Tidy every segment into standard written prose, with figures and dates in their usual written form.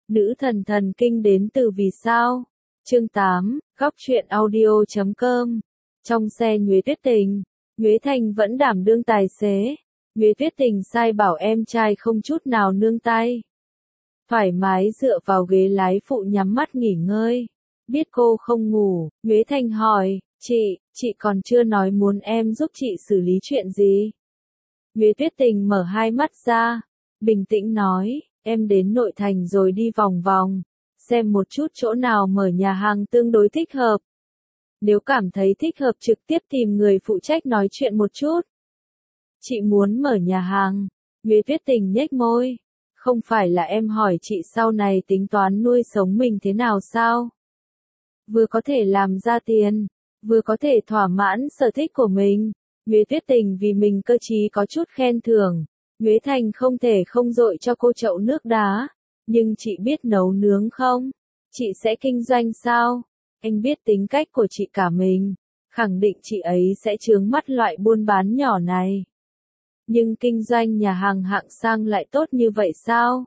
Nữ thần thần kinh đến từ vì sao? Chương 8, góc truyện audio.com. Trong xe Nhuế Tuyết Tình, Nhuế Thanh vẫn đảm đương tài xế. Nhuế Tuyết Tình sai bảo em trai không chút nào nương tay. Thoải mái dựa vào ghế lái phụ nhắm mắt nghỉ ngơi. Biết cô không ngủ, Nhuế Thanh hỏi, chị còn chưa nói muốn em giúp chị xử lý chuyện gì? Nhuế Tuyết Tình mở hai mắt ra, bình tĩnh nói, em đến nội thành rồi đi vòng vòng, xem một chút chỗ nào mở nhà hàng tương đối thích hợp. Nếu cảm thấy thích hợp trực tiếp tìm người phụ trách nói chuyện một chút. Chị muốn mở nhà hàng, Nhuế Tuyết Tình nhếch môi. Không phải là em hỏi chị sau này tính toán nuôi sống mình thế nào sao? Vừa có thể làm ra tiền, vừa có thể thỏa mãn sở thích của mình. Nhuế Tuyết Tình vì mình cơ trí có chút khen thưởng. Nhuế Thanh không thể không dội cho cô chậu nước đá. Nhưng chị biết nấu nướng không? Chị sẽ kinh doanh sao? Anh biết tính cách của chị cả mình. Khẳng định chị ấy sẽ chướng mắt loại buôn bán nhỏ này. Nhưng kinh doanh nhà hàng hạng sang lại tốt như vậy sao?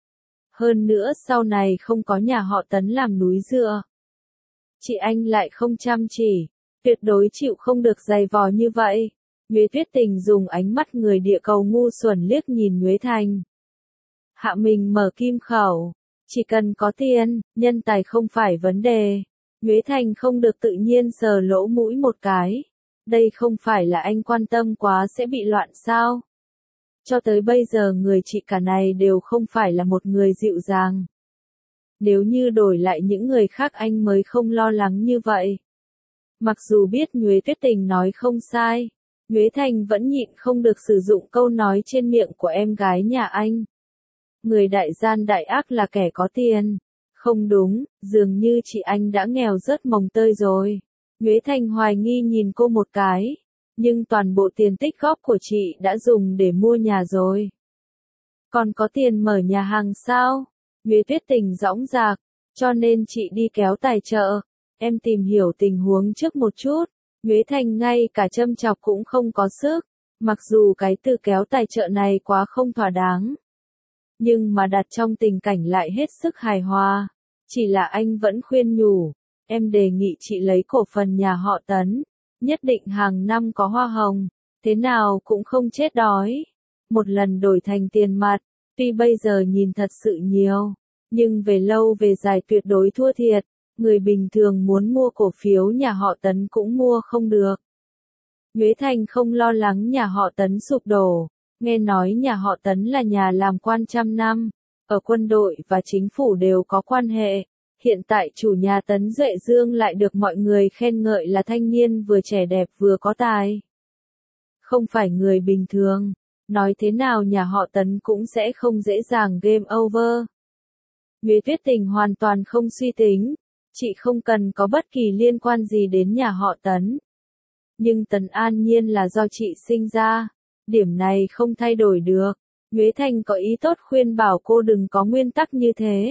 Hơn nữa sau này không có nhà họ Tấn làm núi dựa. Chị anh lại không chăm chỉ, tuyệt đối chịu không được dày vò như vậy. Nhuế Tuyết Tình dùng ánh mắt người địa cầu ngu xuẩn liếc nhìn Nhuế Thanh. Hạ mình mở kim khẩu, chỉ cần có tiền, nhân tài không phải vấn đề. Nhuế Thanh không được tự nhiên sờ lỗ mũi một cái. Đây không phải là anh quan tâm quá sẽ bị loạn sao? Cho tới bây giờ người chị cả này đều không phải là một người dịu dàng. Nếu như đổi lại những người khác anh mới không lo lắng như vậy. Mặc dù biết Nhuế Tuyết Tình nói không sai, Nhuế Thanh vẫn nhịn không được sử dụng câu nói trên miệng của em gái nhà anh. Người đại gian đại ác là kẻ có tiền. Không đúng, dường như chị anh đã nghèo rớt mồng tơi rồi. Nhuế Thanh hoài nghi nhìn cô một cái. Nhưng toàn bộ tiền tích góp của chị đã dùng để mua nhà rồi. Còn có tiền mở nhà hàng sao? Nhuế Tuyết Tình dõng dạc, cho nên chị đi kéo tài trợ. Em tìm hiểu tình huống trước một chút. Nhuế Thanh ngay cả châm chọc cũng không có sức. Mặc dù cái từ kéo tài trợ này quá không thỏa đáng. Nhưng mà đặt trong tình cảnh lại hết sức hài hòa. Chỉ là anh vẫn khuyên nhủ. Em đề nghị chị lấy cổ phần nhà họ Tấn. Nhất định hàng năm có hoa hồng. Thế nào cũng không chết đói. Một lần đổi thành tiền mặt. Tuy bây giờ nhìn thật sự nhiều. Nhưng về lâu về dài tuyệt đối thua thiệt. Người bình thường muốn mua cổ phiếu nhà họ Tấn cũng mua không được. Nhuế Thanh không lo lắng nhà họ Tấn sụp đổ. Nghe nói nhà họ Tấn là nhà làm quan trăm năm. Ở quân đội và chính phủ đều có quan hệ. Hiện tại chủ nhà Tấn Duệ Dương lại được mọi người khen ngợi là thanh niên vừa trẻ đẹp vừa có tài. Không phải người bình thường. Nói thế nào nhà họ Tấn cũng sẽ không dễ dàng game over. Nhuế Tuyết Tình hoàn toàn không suy tính. Chị không cần có bất kỳ liên quan gì đến nhà họ Tấn. Nhưng Tấn An Nhiên là do chị sinh ra. Điểm này không thay đổi được. Nhuế Thanh có ý tốt khuyên bảo cô đừng có nguyên tắc như thế.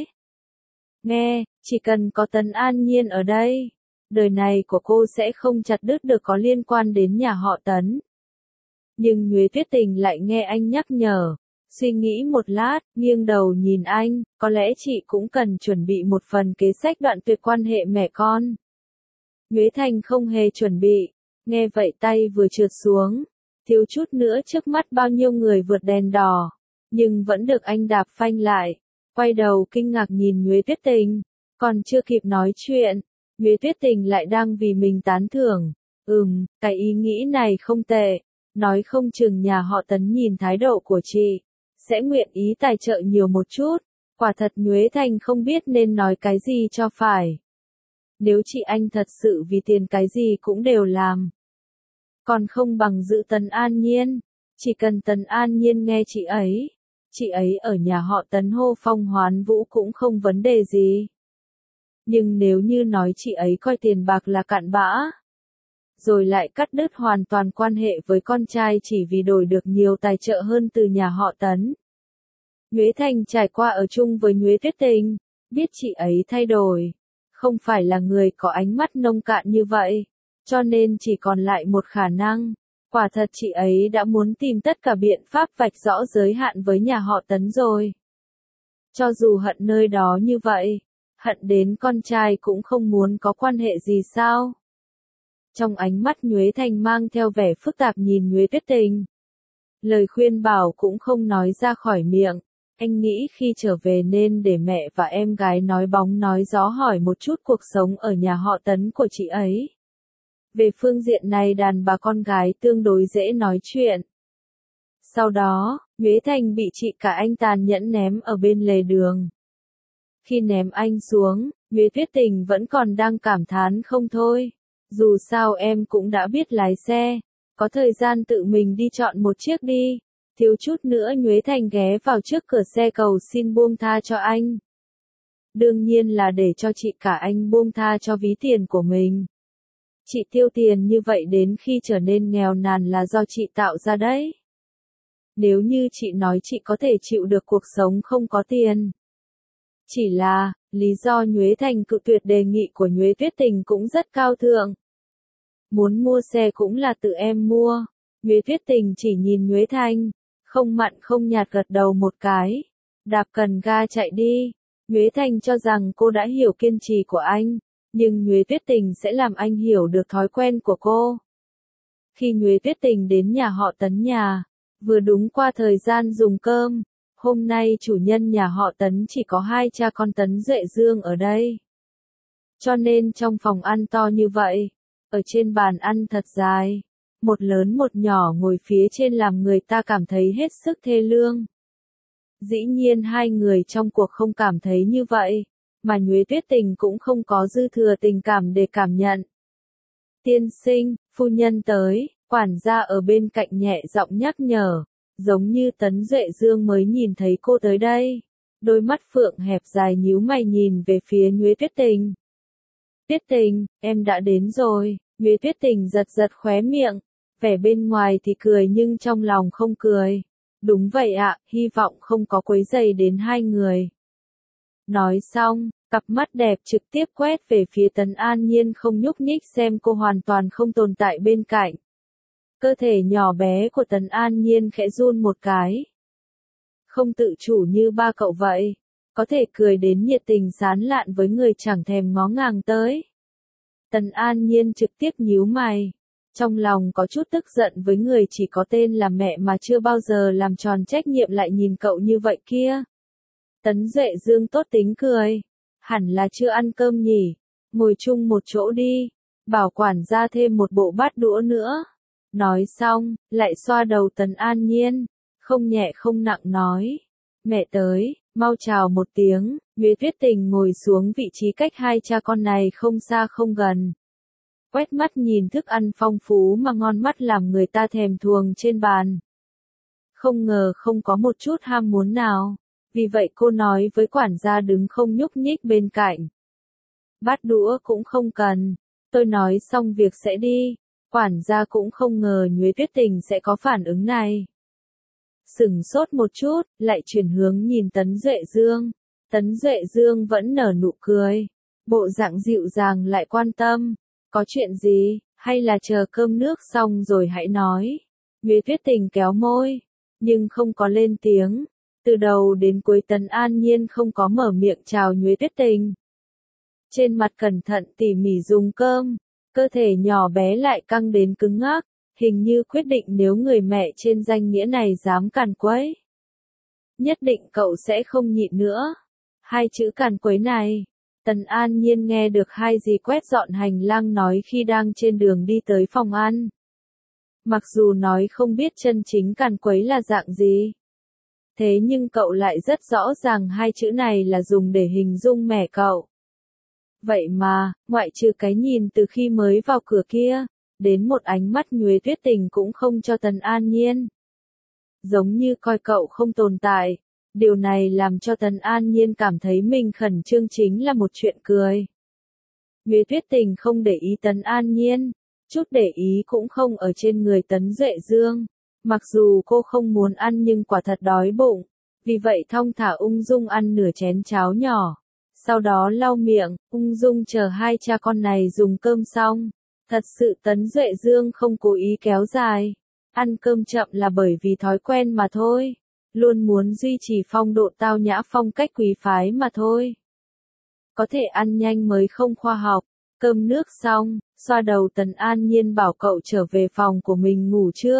Nghe, chỉ cần có Tấn An Nhiên ở đây, đời này của cô sẽ không chặt đứt được có liên quan đến nhà họ Tấn. Nhưng Nhuế Tuyết Tình lại nghe anh nhắc nhở, suy nghĩ một lát, nghiêng đầu nhìn anh, có lẽ chị cũng cần chuẩn bị một phần kế sách đoạn tuyệt quan hệ mẹ con. Nhuế Thanh không hề chuẩn bị, nghe vậy tay vừa trượt xuống, thiếu chút nữa trước mắt bao nhiêu người vượt đèn đỏ, nhưng vẫn được anh đạp phanh lại. Quay đầu kinh ngạc nhìn Nhuế Tuyết Tình, còn chưa kịp nói chuyện, Nhuế Tuyết Tình lại đang vì mình tán thưởng. Cái ý nghĩ này không tệ, nói không chừng nhà họ Tấn nhìn thái độ của chị, sẽ nguyện ý tài trợ nhiều một chút. Quả thật Nhuế Thanh không biết nên nói cái gì cho phải. Nếu chị anh thật sự vì tiền cái gì cũng đều làm. Còn không bằng giữ Tấn An Nhiên, chỉ cần Tấn An Nhiên nghe chị ấy ở nhà họ Tấn hô phong hoán vũ cũng không vấn đề gì. Nhưng nếu như nói chị ấy coi tiền bạc là cặn bã, rồi lại cắt đứt hoàn toàn quan hệ với con trai chỉ vì đổi được nhiều tài trợ hơn từ nhà họ Tấn. Nhuế Thanh trải qua ở chung với Nhuế Tuyết Tình, biết chị ấy thay đổi, không phải là người có ánh mắt nông cạn như vậy, cho nên chỉ còn lại một khả năng. Quả thật chị ấy đã muốn tìm tất cả biện pháp vạch rõ giới hạn với nhà họ Tấn rồi. Cho dù hận nơi đó như vậy, hận đến con trai cũng không muốn có quan hệ gì sao? Trong ánh mắt Nhuế Thanh mang theo vẻ phức tạp nhìn Nhuế Tuyết Tình. Lời khuyên bảo cũng không nói ra khỏi miệng, anh nghĩ khi trở về nên để mẹ và em gái nói bóng nói gió hỏi một chút cuộc sống ở nhà họ Tấn của chị ấy. Về phương diện này đàn bà con gái tương đối dễ nói chuyện. Sau đó, Nhuế Thanh bị chị cả anh tàn nhẫn ném ở bên lề đường. Khi ném anh xuống, Nhuế Tuyết Tình vẫn còn đang cảm thán không thôi. Dù sao em cũng đã biết lái xe, có thời gian tự mình đi chọn một chiếc đi. Thiếu chút nữa Nhuế Thanh ghé vào trước cửa xe cầu xin buông tha cho anh. Đương nhiên là để cho chị cả anh buông tha cho ví tiền của mình. Chị tiêu tiền như vậy đến khi trở nên nghèo nàn là do chị tạo ra đấy. Nếu như chị nói chị có thể chịu được cuộc sống không có tiền. Chỉ là, lý do Nhuế Thanh cự tuyệt đề nghị của Nhuế Tuyết Tình cũng rất cao thượng. Muốn mua xe cũng là tự em mua. Nhuế Tuyết Tình chỉ nhìn Nhuế Thanh, không mặn không nhạt gật đầu một cái. Đạp cần ga chạy đi. Nhuế Thanh cho rằng cô đã hiểu kiên trì của anh, nhưng Nhuế Tuyết Tình sẽ làm anh hiểu được thói quen của cô. Khi Nhuế Tuyết Tình đến nhà họ Tấn nhà, vừa đúng qua thời gian dùng cơm. Hôm nay chủ nhân nhà họ Tấn chỉ có hai cha con Tấn Duệ Dương ở đây. Cho nên trong phòng ăn to như vậy, ở trên bàn ăn thật dài, một lớn một nhỏ ngồi phía trên làm người ta cảm thấy hết sức thê lương. Dĩ nhiên hai người trong cuộc không cảm thấy như vậy, mà Nhuế Tuyết Tình cũng không có dư thừa tình cảm để cảm nhận. Tiên sinh, phu nhân tới, quản gia ở bên cạnh nhẹ giọng nhắc nhở. Giống như Tấn Duệ Dương mới nhìn thấy cô tới đây. Đôi mắt phượng hẹp dài nhíu mày nhìn về phía Nhuế Tuyết Tình. Tuyết Tình, em đã đến rồi. Nhuế Tuyết Tình giật giật khóe miệng. Vẻ bên ngoài thì cười nhưng trong lòng không cười. Đúng vậy ạ, hy vọng không có quấy rầy đến hai người. Nói xong, cặp mắt đẹp trực tiếp quét về phía Tấn An Nhiên không nhúc nhích xem cô hoàn toàn không tồn tại bên cạnh. Cơ thể nhỏ bé của Tấn An Nhiên khẽ run một cái. Không tự chủ như ba cậu vậy, có thể cười đến nhiệt tình sán lạn với người chẳng thèm ngó ngàng tới. Tấn An Nhiên trực tiếp nhíu mày, trong lòng có chút tức giận với người chỉ có tên là mẹ mà chưa bao giờ làm tròn trách nhiệm lại nhìn cậu như vậy kia. Tấn Duệ Dương tốt tính cười, hẳn là chưa ăn cơm nhỉ, ngồi chung một chỗ đi, bảo quản gia thêm một bộ bát đũa nữa. Nói xong, lại xoa đầu Tấn An Nhiên, không nhẹ không nặng nói. Mẹ tới, mau chào một tiếng. Nhuế Tuyết Tình ngồi xuống vị trí cách hai cha con này không xa không gần. Quét mắt nhìn thức ăn phong phú mà ngon mắt làm người ta thèm thuồng trên bàn. Không ngờ không có một chút ham muốn nào. Vì vậy cô nói với quản gia đứng không nhúc nhích bên cạnh. Bát đũa cũng không cần. Tôi nói xong việc sẽ đi. Quản gia cũng không ngờ Nhuế Tuyết Tình sẽ có phản ứng này. Sửng sốt một chút, lại chuyển hướng nhìn Tấn Duệ Dương. Tấn Duệ Dương vẫn nở nụ cười. Bộ dạng dịu dàng lại quan tâm. Có chuyện gì, hay là chờ cơm nước xong rồi hãy nói. Nhuế Tuyết Tình kéo môi, nhưng không có lên tiếng. Từ đầu đến cuối Tấn An Nhiên không có mở miệng chào Nhuế Tuyết Tình. Trên mặt cẩn thận tỉ mỉ dùng cơm. Cơ thể nhỏ bé lại căng đến cứng ngắc, hình như quyết định nếu người mẹ trên danh nghĩa này dám càn quấy. Nhất định cậu sẽ không nhịn nữa. Hai chữ càn quấy này, Tấn An Nhiên nghe được hai dì quét dọn hành lang nói khi đang trên đường đi tới phòng ăn. Mặc dù nói không biết chân chính càn quấy là dạng gì. Thế nhưng cậu lại rất rõ ràng hai chữ này là dùng để hình dung mẹ cậu. Vậy mà, ngoại trừ cái nhìn từ khi mới vào cửa kia, đến một ánh mắt Nhuế Tuyết Tình cũng không cho Tấn An Nhiên. Giống như coi cậu không tồn tại, điều này làm cho Tấn An Nhiên cảm thấy mình khẩn trương chính là một chuyện cười. Nhuế Tuyết Tình không để ý Tấn An Nhiên, chút để ý cũng không ở trên người Tấn Duệ Dương. Mặc dù cô không muốn ăn nhưng quả thật đói bụng, vì vậy thong thả ung dung ăn nửa chén cháo nhỏ. Sau đó lau miệng, ung dung chờ hai cha con này dùng cơm xong. Thật sự Tấn Duệ Dương không cố ý kéo dài. Ăn cơm chậm là bởi vì thói quen mà thôi. luôn muốn duy trì phong độ tao nhã phong cách quý phái mà thôi. Có thể ăn nhanh mới không khoa học. Cơm nước xong, xoa đầu Tần An Nhiên bảo cậu trở về phòng của mình ngủ chưa?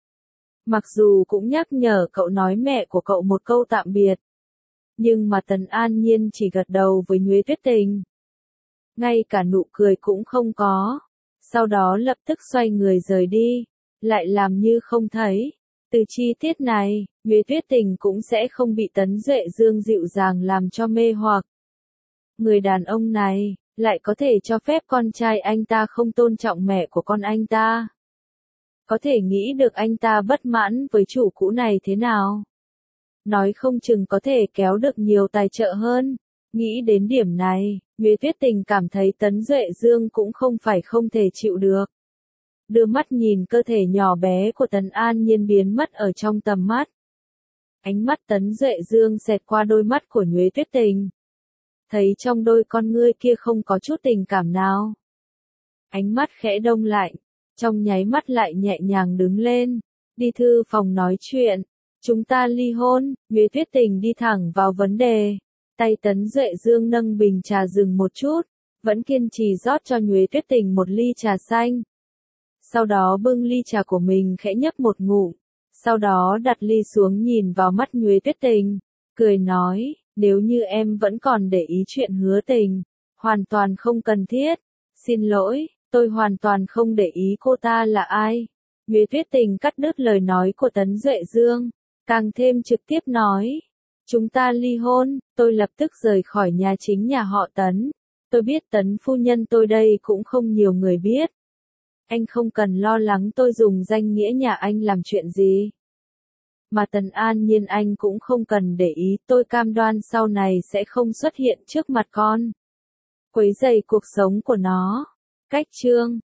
Mặc dù cũng nhắc nhở cậu nói mẹ của cậu một câu tạm biệt. Nhưng mà Tần An Nhiên chỉ gật đầu với Nhuế Tuyết Tình. Ngay cả nụ cười cũng không có. Sau đó lập tức xoay người rời đi. Lại làm như không thấy. Từ chi tiết này, Nhuế Tuyết Tình cũng sẽ không bị Tấn Duệ Dương dịu dàng làm cho mê hoặc. Người đàn ông này, lại có thể cho phép con trai anh ta không tôn trọng mẹ của con anh ta. Có thể nghĩ được anh ta bất mãn với chủ cũ này thế nào. Nói không chừng có thể kéo được nhiều tài trợ hơn. Nghĩ đến điểm này, Nhuế Tuyết Tình cảm thấy Tấn Duệ Dương cũng không phải không thể chịu được. Đưa mắt nhìn cơ thể nhỏ bé của Tần An Nhiên biến mất ở trong tầm mắt. Ánh mắt Tấn Duệ Dương xẹt qua đôi mắt của Nhuế Tuyết Tình. Thấy trong đôi con ngươi kia không có chút tình cảm nào. Ánh mắt khẽ đông lại, trong nháy mắt lại nhẹ nhàng đứng lên, đi thư phòng nói chuyện. Chúng ta ly hôn. Nhuế Tuyết Tình đi thẳng vào vấn đề. Tay Tấn Duệ Dương nâng bình trà dừng một chút, vẫn kiên trì rót cho Nhuế Tuyết Tình một ly trà xanh. Sau đó bưng ly trà của mình khẽ nhấp một ngụm, sau đó đặt ly xuống nhìn vào mắt Nhuế Tuyết Tình, cười nói, nếu như em vẫn còn để ý chuyện Hứa Tình, hoàn toàn không cần thiết. Xin lỗi, tôi hoàn toàn không để ý cô ta là ai. Nhuế Tuyết Tình cắt đứt lời nói của Tấn Duệ Dương, càng thêm trực tiếp nói. Chúng ta ly hôn, tôi lập tức rời khỏi nhà chính nhà họ Tấn. Tôi biết Tấn phu nhân tôi đây cũng không nhiều người biết. Anh không cần lo lắng tôi dùng danh nghĩa nhà anh làm chuyện gì. Mà Tần An Nhiên anh cũng không cần để ý, tôi cam đoan sau này sẽ không xuất hiện trước mặt con. Quấy rầy cuộc sống của nó. Cách chương